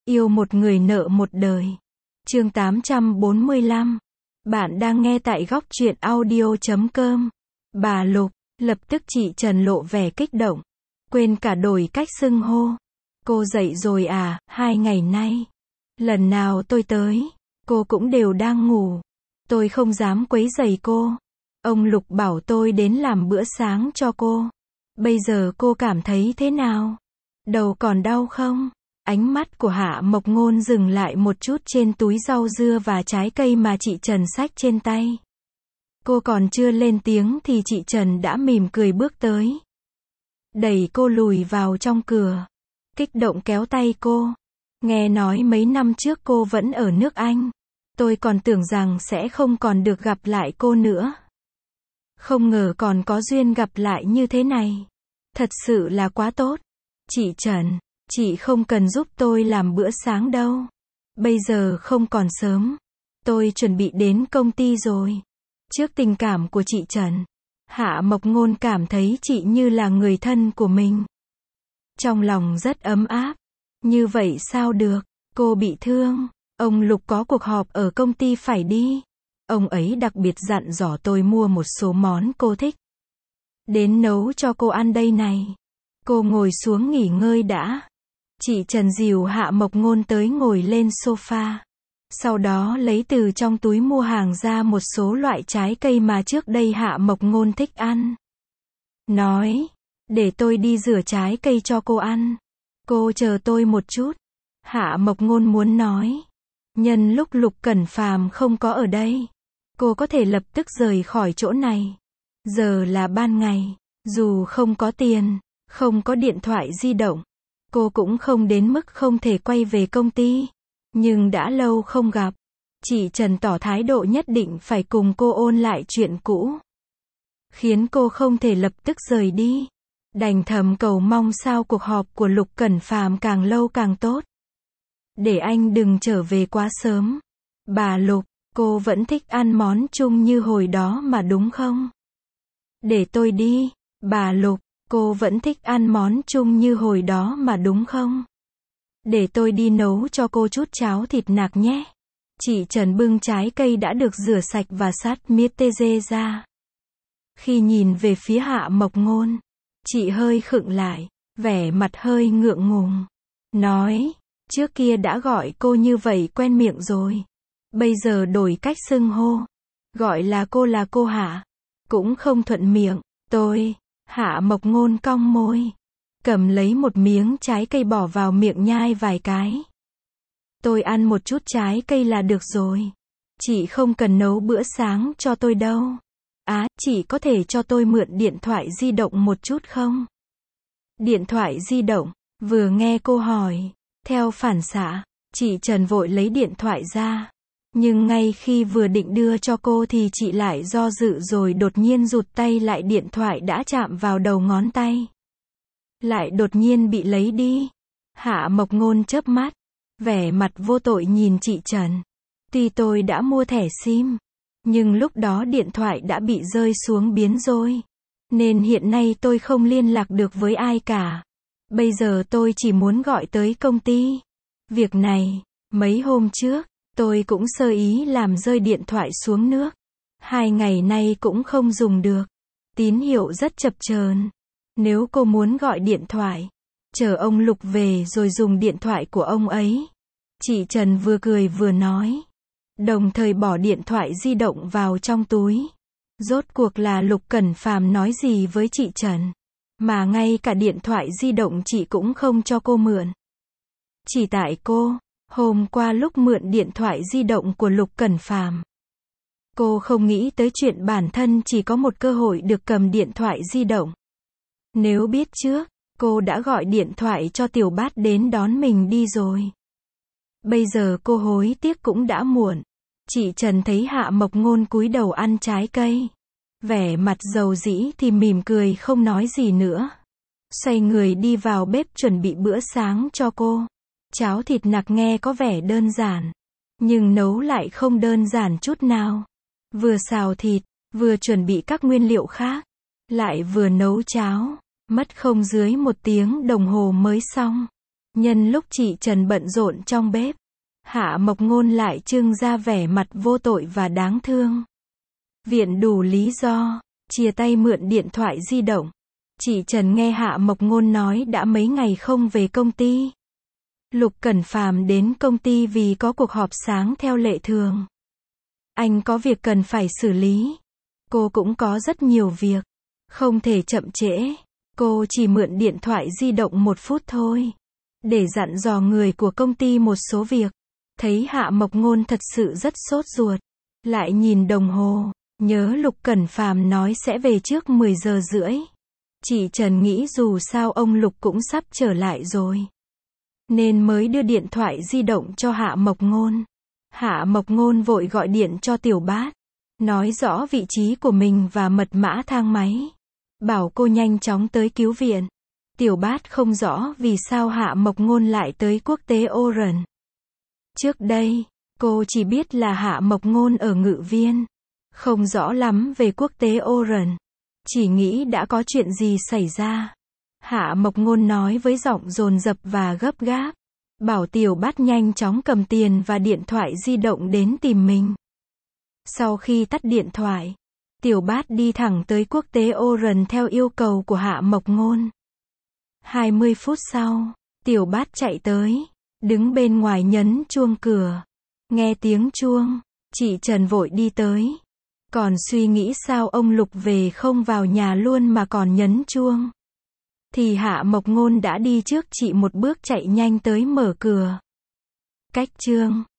Yêu một người nợ một đời. Chương 845. Bạn đang nghe tại góc truyện audio.com. Bà Lục, lập tức chị Trần lộ vẻ kích động. Quên cả đổi cách xưng hô. Cô dậy rồi à, 2 ngày nay. Lần nào tôi tới, cô cũng đều đang ngủ. Tôi không dám quấy rầy cô. Ông Lục bảo tôi đến làm bữa sáng cho cô. Bây giờ cô cảm thấy thế nào? Đầu còn đau không? Ánh mắt của Hạ Mộc Ngôn dừng lại một chút trên túi rau dưa và trái cây mà chị Trần xách trên tay. Cô còn chưa lên tiếng thì chị Trần đã mỉm cười bước tới. Đẩy cô lùi vào trong cửa. Kích động kéo tay cô. Nghe nói mấy năm trước cô vẫn ở nước Anh. Tôi còn tưởng rằng sẽ không còn được gặp lại cô nữa. Không ngờ còn có duyên gặp lại như thế này. Thật sự là quá tốt. Chị Trần, chị không cần giúp tôi làm bữa sáng đâu. Bây giờ không còn sớm. Tôi chuẩn bị đến công ty rồi. Trước tình cảm của chị Trần, Hạ Mộc Ngôn cảm thấy chị như là người thân của mình. Trong lòng rất ấm áp. Như vậy sao được, cô bị thương. Ông Lục có cuộc họp ở công ty phải đi. Ông ấy đặc biệt dặn dò tôi mua một số món cô thích. Đến nấu cho cô ăn đây này. Cô ngồi xuống nghỉ ngơi đã. Chị Trần dìu Hạ Mộc Ngôn tới ngồi lên sofa. Sau đó lấy từ trong túi mua hàng ra một số loại trái cây mà trước đây Hạ Mộc Ngôn thích ăn. Nói, để tôi đi rửa trái cây cho cô ăn. Cô chờ tôi một chút. Hạ Mộc Ngôn muốn nói. Nhân lúc Lục Cẩn Phàm không có ở đây, cô có thể lập tức rời khỏi chỗ này. Giờ là ban ngày, dù không có tiền, không có điện thoại di động, cô cũng không đến mức không thể quay về công ty. Nhưng đã lâu không gặp, chị Trần tỏ thái độ nhất định phải cùng cô ôn lại chuyện cũ, khiến cô không thể lập tức rời đi. Đành thầm cầu mong sao cuộc họp của Lục Cẩn Phàm càng lâu càng tốt. Để anh đừng trở về quá sớm. Bà Lục, cô vẫn thích ăn món chung như hồi đó mà đúng không? Để tôi đi. Bà Lục, cô vẫn thích ăn món chung như hồi đó mà đúng không? Để tôi đi nấu cho cô chút cháo thịt nạc nhé. Chị Trần bưng trái cây đã được rửa sạch và sát miết tê dê ra. Khi nhìn về phía Hạ Mộc Ngôn, chị hơi khựng lại, vẻ mặt hơi ngượng ngùng. Nói, trước kia đã gọi cô như vậy quen miệng rồi. Bây giờ đổi cách xưng hô. Gọi là cô Hạ. Cũng không thuận miệng. Tôi, Hạ Mộc Ngôn cong môi. Cầm lấy một miếng trái cây bỏ vào miệng nhai vài cái. Tôi ăn một chút trái cây là được rồi. Chị không cần nấu bữa sáng cho tôi đâu. Chị có thể cho tôi mượn điện thoại di động một chút không? Điện thoại di động, vừa nghe cô hỏi. Theo phản xạ, chị Trần vội lấy điện thoại ra. Nhưng ngay khi vừa định đưa cho cô thì chị lại do dự rồi đột nhiên rụt tay lại, điện thoại đã chạm vào đầu ngón tay. Lại đột nhiên bị lấy đi. Hạ Mộc Ngôn chớp mắt, vẻ mặt vô tội nhìn chị Trần. Tuy tôi đã mua thẻ SIM, nhưng lúc đó điện thoại đã bị rơi xuống biến rồi. Nên hiện nay tôi không liên lạc được với ai cả. Bây giờ tôi chỉ muốn gọi tới công ty. Việc này, mấy hôm trước, tôi cũng sơ ý làm rơi điện thoại xuống nước. 2 ngày nay cũng không dùng được. Tín hiệu rất chập chờn. Nếu cô muốn gọi điện thoại, chờ ông Lục về rồi dùng điện thoại của ông ấy. Chị Trần vừa cười vừa nói. Đồng thời bỏ điện thoại di động vào trong túi. Rốt cuộc là Lục Cẩn Phàm nói gì với chị Trần, mà ngay cả điện thoại di động chị cũng không cho cô mượn. Chỉ tại cô, hôm qua lúc mượn điện thoại di động của Lục Cẩn Phàm, cô không nghĩ tới chuyện bản thân chỉ có một cơ hội được cầm điện thoại di động. Nếu biết trước, cô đã gọi điện thoại cho Tiểu Bát đến đón mình đi rồi. Bây giờ cô hối tiếc cũng đã muộn. Chị Trần thấy Hạ Mộc Ngôn cúi đầu ăn trái cây, vẻ mặt dầu dĩ thì mỉm cười không nói gì nữa. Xoay người đi vào bếp chuẩn bị bữa sáng cho cô. Cháo thịt nạc nghe có vẻ đơn giản, nhưng nấu lại không đơn giản chút nào. Vừa xào thịt, vừa chuẩn bị các nguyên liệu khác, lại vừa nấu cháo, mất không dưới 1 tiếng đồng hồ mới xong. Nhân lúc chị Trần bận rộn trong bếp, Hạ Mộc Ngôn lại trưng ra vẻ mặt vô tội và đáng thương. Viện đủ lý do, chia tay mượn điện thoại di động. Chị Trần nghe Hạ Mộc Ngôn nói đã mấy ngày không về công ty. Lục Cẩn Phàm đến công ty vì có cuộc họp sáng theo lệ thường. Anh có việc cần phải xử lý. Cô cũng có rất nhiều việc. Không thể chậm trễ. Cô chỉ mượn điện thoại di động 1 phút thôi. Để dặn dò người của công ty một số việc. Thấy Hạ Mộc Ngôn thật sự rất sốt ruột. Lại nhìn đồng hồ. Nhớ Lục Cẩn Phàm nói sẽ về trước 10 giờ rưỡi. Chị Trần nghĩ dù sao ông Lục cũng sắp trở lại rồi. Nên mới đưa điện thoại di động cho Hạ Mộc Ngôn. Hạ Mộc Ngôn vội gọi điện cho Tiểu Bát. Nói rõ vị trí của mình và mật mã thang máy. Bảo cô nhanh chóng tới cứu viện. Tiểu Bát không rõ vì sao Hạ Mộc Ngôn lại tới quốc tế Oran. Trước đây, cô chỉ biết là Hạ Mộc Ngôn ở Ngự Viên. Không rõ lắm về quốc tế Oran. Chỉ nghĩ đã có chuyện gì xảy ra. Hạ Mộc Ngôn nói với giọng dồn dập và gấp gáp. Bảo Tiểu Bát nhanh chóng cầm tiền và điện thoại di động đến tìm mình. Sau khi tắt điện thoại, Tiểu Bát đi thẳng tới quốc tế Oran theo yêu cầu của Hạ Mộc Ngôn. 20 phút sau, Tiểu Bát chạy tới, đứng bên ngoài nhấn chuông cửa. Nghe tiếng chuông, chị Trần vội đi tới. Còn suy nghĩ sao ông Lục về không vào nhà luôn mà còn nhấn chuông. Thì Hạ Mộc Ngôn đã đi trước chị một bước chạy nhanh tới mở cửa. Cách chương